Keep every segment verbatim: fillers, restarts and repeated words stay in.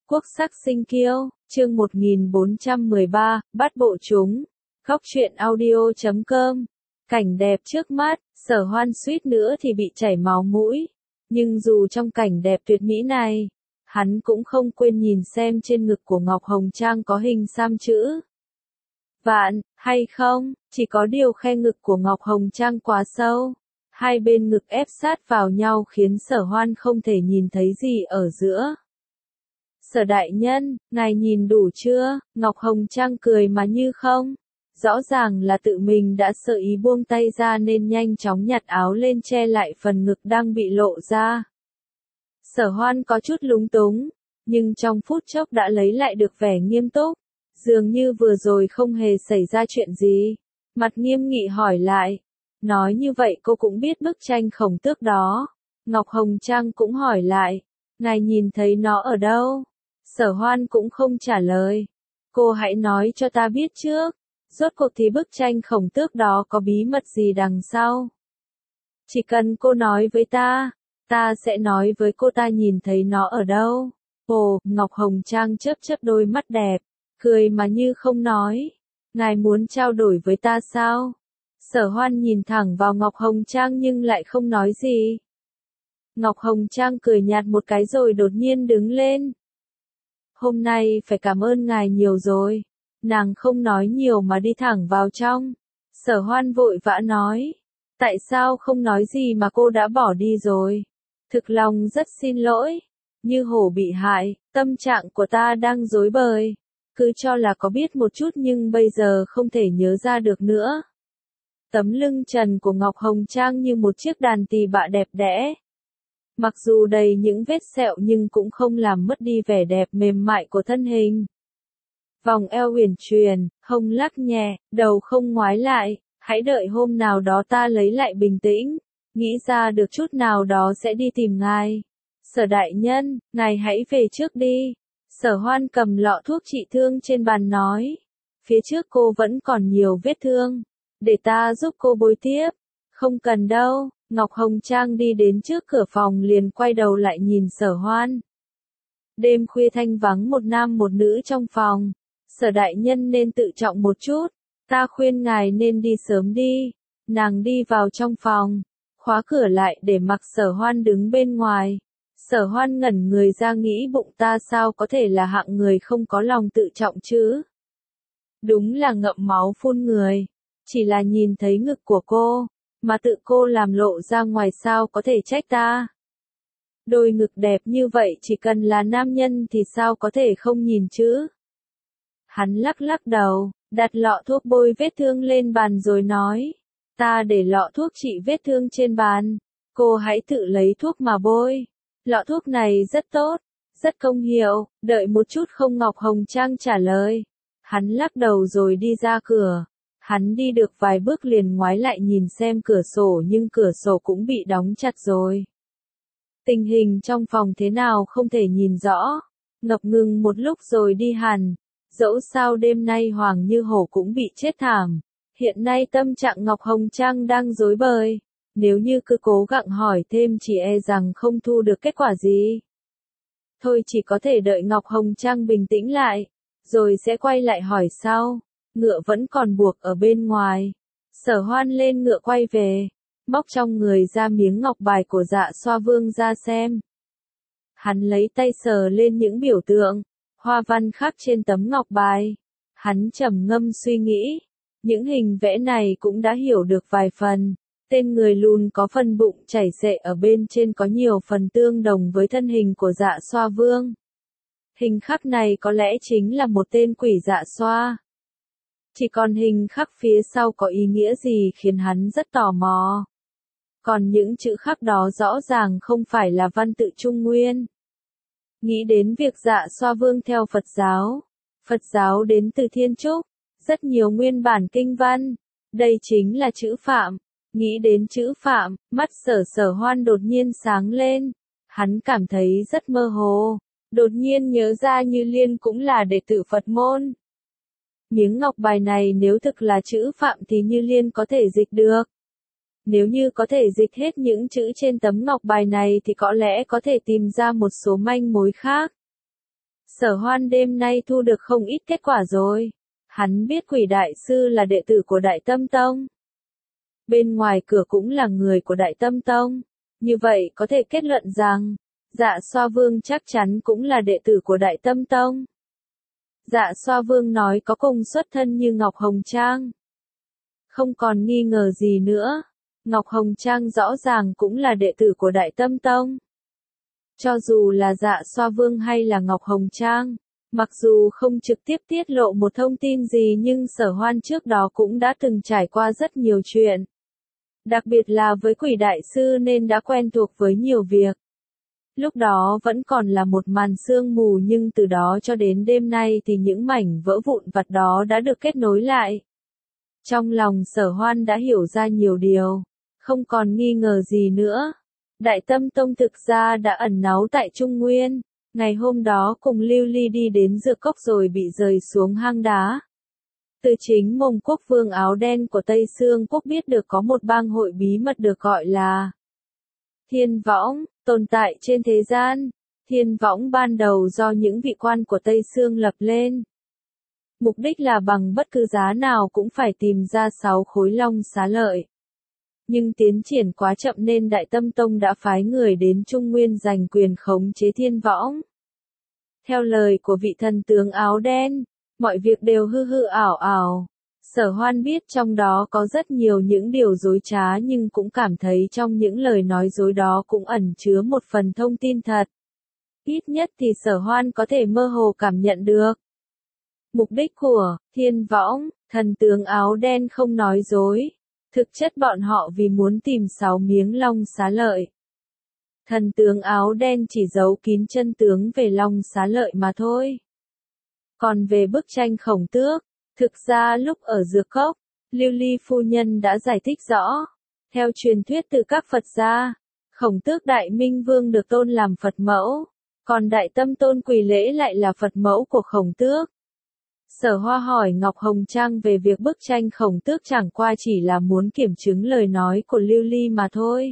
Quốc sắc sinh kiêu, chương một nghìn bốn trăm mười ba, bắt bộ chúng. Góc truyện audio chấm com. Cảnh đẹp trước mắt, Sở Hoan suýt nữa thì bị chảy máu mũi. Nhưng dù trong cảnh đẹp tuyệt mỹ này, hắn cũng không quên nhìn xem trên ngực của Ngọc Hồng Trang có hình xăm chữ vạn, hay không, chỉ có điều khe ngực của Ngọc Hồng Trang quá sâu. Hai bên ngực ép sát vào nhau khiến Sở Hoan không thể nhìn thấy gì ở giữa. Sở đại nhân, ngài nhìn đủ chưa? Ngọc Hồng Trang cười mà như không. Rõ ràng là tự mình đã sợ ý buông tay ra nên nhanh chóng nhặt áo lên che lại phần ngực đang bị lộ ra. Sở Hoan có chút lúng túng, nhưng trong phút chốc đã lấy lại được vẻ nghiêm túc. Dường như vừa rồi không hề xảy ra chuyện gì. Mặt nghiêm nghị hỏi lại. Nói như vậy cô cũng biết bức tranh khổng tước đó. Ngọc Hồng Trang cũng hỏi lại. Ngài nhìn thấy nó ở đâu? Sở Hoan cũng không trả lời. Cô hãy nói cho ta biết trước. Rốt cuộc thì bức tranh khổng tước đó có bí mật gì đằng sau? Chỉ cần cô nói với ta, ta sẽ nói với cô ta nhìn thấy nó ở đâu. Ồ, Ngọc Hồng Trang chớp chớp đôi mắt đẹp, cười mà như không nói. Ngài muốn trao đổi với ta sao? Sở Hoan nhìn thẳng vào Ngọc Hồng Trang nhưng lại không nói gì. Ngọc Hồng Trang cười nhạt một cái rồi đột nhiên đứng lên. Hôm nay phải cảm ơn ngài nhiều rồi. Nàng không nói nhiều mà đi thẳng vào trong. Sở Hoan vội vã nói. Tại sao không nói gì mà cô đã bỏ đi rồi? Thực lòng rất xin lỗi. Như hổ bị hại, tâm trạng của ta đang rối bời. Cứ cho là có biết một chút nhưng bây giờ không thể nhớ ra được nữa. Tấm lưng trần của Ngọc Hồng Trang như một chiếc đàn tỳ bạ đẹp đẽ. Mặc dù đầy những vết sẹo nhưng cũng không làm mất đi vẻ đẹp mềm mại của thân hình. Vòng eo uyển chuyển, hông lắc nhẹ, đầu không ngoái lại, hãy đợi hôm nào đó ta lấy lại bình tĩnh, nghĩ ra được chút nào đó sẽ đi tìm ngài. Sở đại nhân, ngài hãy về trước đi. Sở Hoan cầm lọ thuốc trị thương trên bàn nói. Phía trước cô vẫn còn nhiều vết thương. Để ta giúp cô bôi tiếp. Không cần đâu. Ngọc Hồng Trang đi đến trước cửa phòng liền quay đầu lại nhìn Sở Hoan. Đêm khuya thanh vắng một nam một nữ trong phòng. Sở đại nhân nên tự trọng một chút. Ta khuyên ngài nên đi sớm đi. Nàng đi vào trong phòng. Khóa cửa lại để mặc Sở Hoan đứng bên ngoài. Sở Hoan ngẩn người ra nghĩ bụng ta sao có thể là hạng người không có lòng tự trọng chứ. Đúng là ngậm máu phun người. Chỉ là nhìn thấy ngực của cô, mà tự cô làm lộ ra ngoài sao có thể trách ta. Đôi ngực đẹp như vậy chỉ cần là nam nhân thì sao có thể không nhìn chứ. Hắn lắc lắc đầu, đặt lọ thuốc bôi vết thương lên bàn rồi nói. Ta để lọ thuốc trị vết thương trên bàn. Cô hãy tự lấy thuốc mà bôi. Lọ thuốc này rất tốt, rất công hiệu. Đợi một chút không Ngọc Hồng Trang trả lời. Hắn lắc đầu rồi đi ra cửa. Hắn đi được vài bước liền ngoái lại nhìn xem cửa sổ nhưng cửa sổ cũng bị đóng chặt rồi. Tình hình trong phòng thế nào không thể nhìn rõ. Ngập ngừng một lúc rồi đi hẳn. Dẫu sao đêm nay Hoàng Như Hổ cũng bị chết thảm. Hiện nay tâm trạng Ngọc Hồng Trang đang rối bời. Nếu như cứ cố gắng hỏi thêm chỉ e rằng không thu được kết quả gì. Thôi chỉ có thể đợi Ngọc Hồng Trang bình tĩnh lại. Rồi sẽ quay lại hỏi sau. Ngựa vẫn còn buộc ở bên ngoài. Sở Hoan lên ngựa quay về. Móc trong người ra miếng ngọc bài của Dạ Xoa Vương ra xem. Hắn lấy tay sờ lên những biểu tượng, hoa văn khắc trên tấm ngọc bài. Hắn trầm ngâm suy nghĩ. Những hình vẽ này cũng đã hiểu được vài phần. Tên người lùn có phần bụng chảy xệ ở bên trên có nhiều phần tương đồng với thân hình của Dạ Xoa Vương. Hình khắc này có lẽ chính là một tên quỷ Dạ Xoa. Chỉ còn hình khắc phía sau có ý nghĩa gì khiến hắn rất tò mò. Còn những chữ khắc đó rõ ràng không phải là văn tự Trung Nguyên. Nghĩ đến việc Dạ Xoa Vương theo Phật giáo. Phật giáo đến từ Thiên Trúc. Rất nhiều nguyên bản kinh văn. Đây chính là chữ Phạm. Nghĩ đến chữ Phạm, mắt Sở Sở Hoan đột nhiên sáng lên. Hắn cảm thấy rất mơ hồ. Đột nhiên nhớ ra Như Liên cũng là đệ tử Phật môn. Miếng ngọc bài này nếu thực là chữ Phạm thì Như Liên có thể dịch được. Nếu như có thể dịch hết những chữ trên tấm ngọc bài này thì có lẽ có thể tìm ra một số manh mối khác. Sở Hoan đêm nay thu được không ít kết quả rồi. Hắn biết Quỷ Đại Sư là đệ tử của Đại Tâm Tông. Bên ngoài cửa cũng là người của Đại Tâm Tông. Như vậy có thể kết luận rằng, Dạ Xoa Vương chắc chắn cũng là đệ tử của Đại Tâm Tông. Dạ Xoa Vương nói có cùng xuất thân như Ngọc Hồng Trang. Không còn nghi ngờ gì nữa, Ngọc Hồng Trang rõ ràng cũng là đệ tử của Đại Tâm Tông. Cho dù là Dạ Xoa Vương hay là Ngọc Hồng Trang, mặc dù không trực tiếp tiết lộ một thông tin gì nhưng Sở Hoan trước đó cũng đã từng trải qua rất nhiều chuyện. Đặc biệt là với Quỷ Đại Sư nên đã quen thuộc với nhiều việc. Lúc đó vẫn còn là một màn sương mù nhưng từ đó cho đến đêm nay thì những mảnh vỡ vụn vặt đó đã được kết nối lại. Trong lòng Sở Hoan đã hiểu ra nhiều điều, không còn nghi ngờ gì nữa. Đại Tâm Tông thực ra đã ẩn náu tại Trung Nguyên, ngày hôm đó cùng Lưu Ly đi đến Dược Cốc rồi bị rời xuống hang đá. Từ chính Mông Quốc Vương áo đen của Tây Sương Quốc biết được có một bang hội bí mật được gọi là Thiên Võng, tồn tại trên thế gian. Thiên Võng ban đầu do những vị quan của Tây Sương lập lên. Mục đích là bằng bất cứ giá nào cũng phải tìm ra sáu khối long xá lợi. Nhưng tiến triển quá chậm nên Đại Tâm Tông đã phái người đến Trung Nguyên giành quyền khống chế Thiên Võng. Theo lời của vị thần tướng áo đen, mọi việc đều hư hư ảo ảo. Sở Hoan biết trong đó có rất nhiều những điều dối trá nhưng cũng cảm thấy trong những lời nói dối đó cũng ẩn chứa một phần thông tin thật. Ít nhất thì Sở Hoan có thể mơ hồ cảm nhận được. Mục đích của Thiên Võng, thần tướng áo đen không nói dối. Thực chất bọn họ vì muốn tìm sáu miếng long xá lợi. Thần tướng áo đen chỉ giấu kín chân tướng về long xá lợi mà thôi. Còn về bức tranh Khổng Tước, thực ra lúc ở Dược Cốc, Lưu Ly phu nhân đã giải thích rõ. Theo truyền thuyết từ các Phật gia, Khổng Tước Đại Minh Vương được tôn làm Phật mẫu, còn Đại Tâm Tôn Quỳ Lễ lại là Phật mẫu của Khổng Tước. Sở Hoa hỏi Ngọc Hồng Trang về việc bức tranh Khổng Tước chẳng qua chỉ là muốn kiểm chứng lời nói của Lưu Ly mà thôi.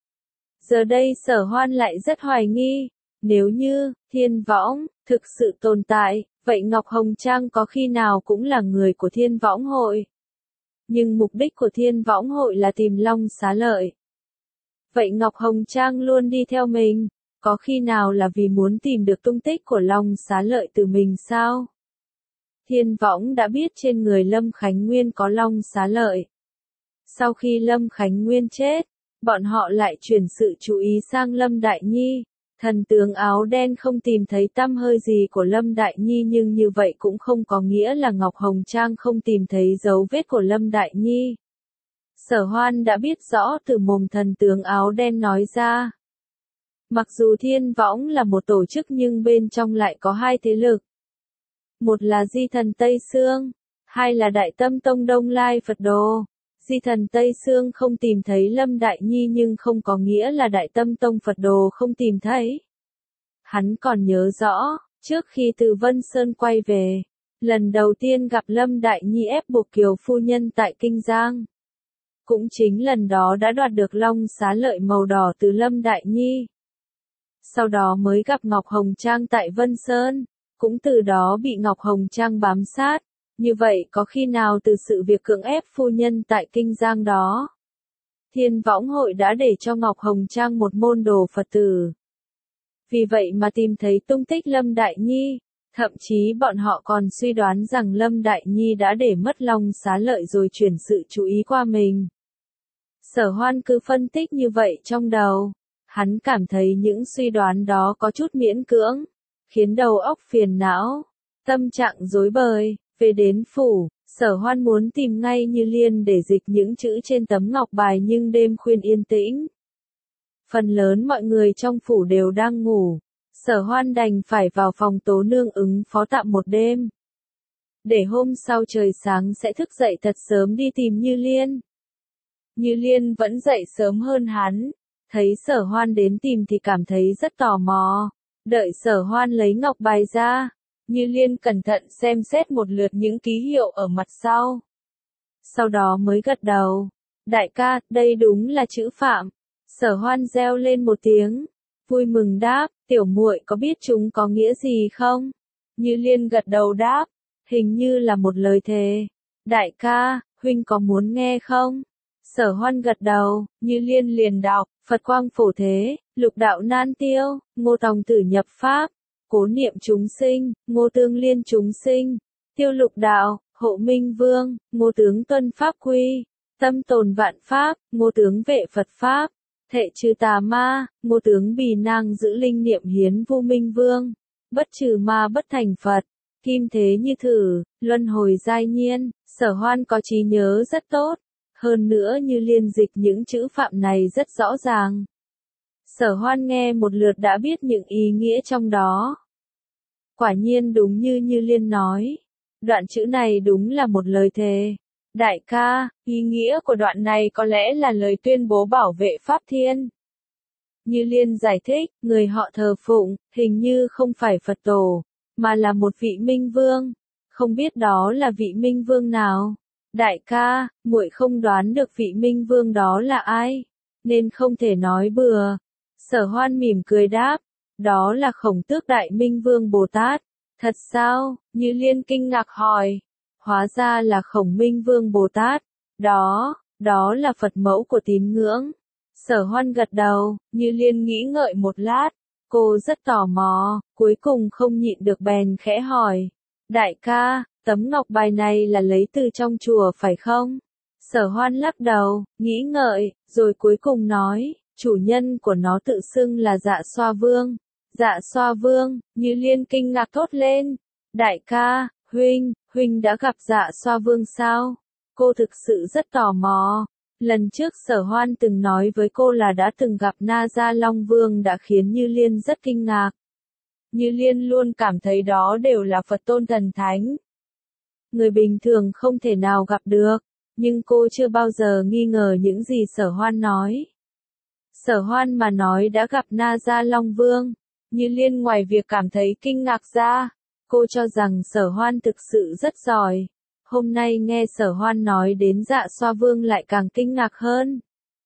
Giờ đây Sở Hoan lại rất hoài nghi, nếu như Thiên Võng thực sự tồn tại, vậy Ngọc Hồng Trang có khi nào cũng là người của Thiên Võng hội. Nhưng mục đích của Thiên Võng hội là tìm long xá lợi. Vậy Ngọc Hồng Trang luôn đi theo mình, có khi nào là vì muốn tìm được tung tích của long xá lợi từ mình sao? Thiên Võng đã biết trên người Lâm Khánh Nguyên có long xá lợi. Sau khi Lâm Khánh Nguyên chết, bọn họ lại chuyển sự chú ý sang Lâm Đại Nhi. Thần tướng áo đen không tìm thấy tăm hơi gì của Lâm Đại Nhi nhưng như vậy cũng không có nghĩa là Ngọc Hồng Trang không tìm thấy dấu vết của Lâm Đại Nhi. Sở Hoan đã biết rõ từ mồm thần tướng áo đen nói ra. Mặc dù Thiên Võng là một tổ chức nhưng bên trong lại có hai thế lực. Một là Di Thần Tây Sương, hai là Đại Tâm Tông Đông Lai Phật Đồ. Di Thần Tây Sương không tìm thấy Lâm Đại Nhi nhưng không có nghĩa là Đại Tâm Tông Phật Đồ không tìm thấy. Hắn còn nhớ rõ, trước khi từ Vân Sơn quay về, lần đầu tiên gặp Lâm Đại Nhi ép buộc Kiều phu nhân tại Kinh Giang. Cũng chính lần đó đã đoạt được long xá lợi màu đỏ từ Lâm Đại Nhi. Sau đó mới gặp Ngọc Hồng Trang tại Vân Sơn, cũng từ đó bị Ngọc Hồng Trang bám sát. Như vậy có khi nào từ sự việc cưỡng ép phu nhân tại Kinh Giang đó, Thiên Võng hội đã để cho Ngọc Hồng Trang một môn đồ Phật tử. Vì vậy mà tìm thấy tung tích Lâm Đại Nhi, thậm chí bọn họ còn suy đoán rằng Lâm Đại Nhi đã để mất long xá lợi rồi chuyển sự chú ý qua mình. Sở Hoan cứ phân tích như vậy trong đầu, hắn cảm thấy những suy đoán đó có chút miễn cưỡng, khiến đầu óc phiền não, tâm trạng rối bời. Về đến phủ, Sở Hoan muốn tìm ngay Như Liên để dịch những chữ trên tấm ngọc bài nhưng đêm khuya yên tĩnh. Phần lớn mọi người trong phủ đều đang ngủ, Sở Hoan đành phải vào phòng Tố Nương ứng phó tạm một đêm. Để hôm sau trời sáng sẽ thức dậy thật sớm đi tìm Như Liên. Như Liên vẫn dậy sớm hơn hắn, thấy Sở Hoan đến tìm thì cảm thấy rất tò mò. Đợi Sở Hoan lấy ngọc bài ra, Như Liên cẩn thận xem xét một lượt những ký hiệu ở mặt sau. Sau đó mới gật đầu. Đại ca, đây đúng là chữ Phạm. Sở Hoan reo lên một tiếng, vui mừng đáp, tiểu muội có biết chúng có nghĩa gì không? Như Liên gật đầu đáp, hình như là một lời thề. Đại ca, huynh có muốn nghe không? Sở Hoan gật đầu, Như Liên liền đọc, Phật quang phổ thế, lục đạo nan tiêu, Ngô Tòng tử nhập pháp, cố niệm chúng sinh, Ngô tương liên chúng sinh, tiêu lục đạo, hộ minh vương, Ngô tướng tuân pháp quy, tâm tồn vạn pháp, Ngô tướng vệ Phật pháp, thệ trừ tà ma, Ngô tướng bì năng giữ linh niệm hiến vu minh vương, bất trừ ma bất thành Phật, kim thế như thử, luân hồi giai nhiên. Sở Hoan có trí nhớ rất tốt, hơn nữa Như Liên dịch những chữ phạm này rất rõ ràng. Sở Hoan nghe một lượt đã biết những ý nghĩa trong đó. Quả nhiên đúng như Như Liên nói, đoạn chữ này đúng là một lời thề. Đại ca, ý nghĩa của đoạn này có lẽ là lời tuyên bố bảo vệ Pháp Thiên. Như Liên giải thích, người họ thờ phụng, hình như không phải Phật tổ, mà là một vị minh vương. Không biết đó là vị minh vương nào? Đại ca, muội không đoán được vị minh vương đó là ai, nên không thể nói bừa. Sở Hoan mỉm cười đáp, đó là Khổng Tước Đại Minh Vương Bồ Tát. Thật sao? Như Liên kinh ngạc hỏi. Hóa ra là Khổng Minh Vương Bồ Tát. Đó, đó là Phật mẫu của tín ngưỡng. Sở Hoan gật đầu, Như Liên nghĩ ngợi một lát. Cô rất tò mò, cuối cùng không nhịn được bèn khẽ hỏi. Đại ca, tấm ngọc bài này là lấy từ trong chùa phải không? Sở Hoan lắc đầu, nghĩ ngợi, rồi cuối cùng nói, chủ nhân của nó tự xưng là Dạ Xoa Vương. Dạ Xoa Vương, Như Liên kinh ngạc thốt lên. Đại ca, huynh, huynh đã gặp Dạ Xoa Vương sao? Cô thực sự rất tò mò. Lần trước Sở Hoan từng nói với cô là đã từng gặp Na Gia Long Vương đã khiến Như Liên rất kinh ngạc. Như Liên luôn cảm thấy đó đều là Phật tôn thần thánh. Người bình thường không thể nào gặp được, nhưng cô chưa bao giờ nghi ngờ những gì Sở Hoan nói. Sở Hoan mà nói đã gặp Na Gia Long Vương, Như Liên ngoài việc cảm thấy kinh ngạc ra, cô cho rằng Sở Hoan thực sự rất giỏi. Hôm nay nghe Sở Hoan nói đến Dạ Xoa Vương lại càng kinh ngạc hơn.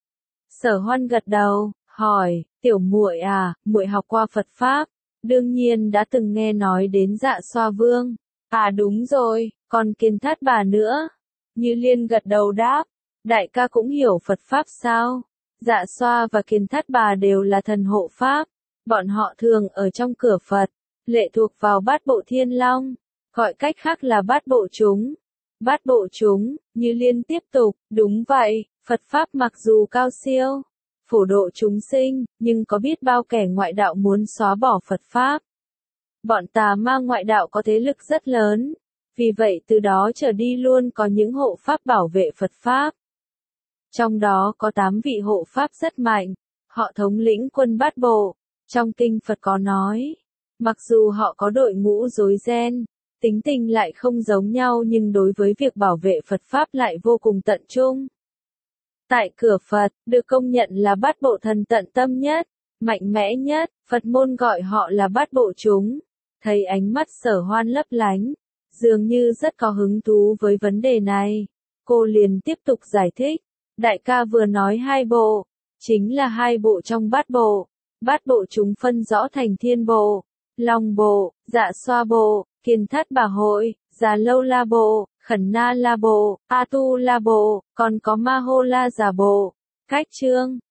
Sở Hoan gật đầu, hỏi, tiểu muội à, muội học qua Phật Pháp, đương nhiên đã từng nghe nói đến Dạ Xoa Vương. À đúng rồi, còn Kiền Thát Bà nữa. Như Liên gật đầu đáp, đại ca cũng hiểu Phật Pháp sao? Dạ Xoa và Kiền Thát Bà đều là thần hộ Pháp. Bọn họ thường ở trong cửa Phật, lệ thuộc vào bát bộ Thiên Long, gọi cách khác là bát bộ chúng. Bát bộ chúng, Như Liên tiếp tục, đúng vậy, Phật Pháp mặc dù cao siêu, phổ độ chúng sinh, nhưng có biết bao kẻ ngoại đạo muốn xóa bỏ Phật Pháp. Bọn tà ma ngoại đạo có thế lực rất lớn, vì vậy từ đó trở đi luôn có những hộ Pháp bảo vệ Phật Pháp. Trong đó có tám vị hộ Pháp rất mạnh, họ thống lĩnh quân bát bộ. Trong kinh Phật có nói, mặc dù họ có đội ngũ rối ren, tính tình lại không giống nhau nhưng đối với việc bảo vệ Phật Pháp lại vô cùng tận trung. Tại cửa Phật, được công nhận là bát bộ thần tận tâm nhất, mạnh mẽ nhất, Phật môn gọi họ là bát bộ chúng. Thấy ánh mắt Sở Hoan lấp lánh, dường như rất có hứng thú với vấn đề này. Cô liền tiếp tục giải thích, đại ca vừa nói hai bộ, chính là hai bộ trong bát bộ. Bát bộ chúng phân rõ thành Thiên Bộ, Long Bộ, Dạ Xoa Bộ, Kiền Thát Bà Hội, Già Lâu La Bộ, Khẩn Na La Bộ, A Tu La Bộ, còn có Ma Hô La Giả Bộ. Cách chương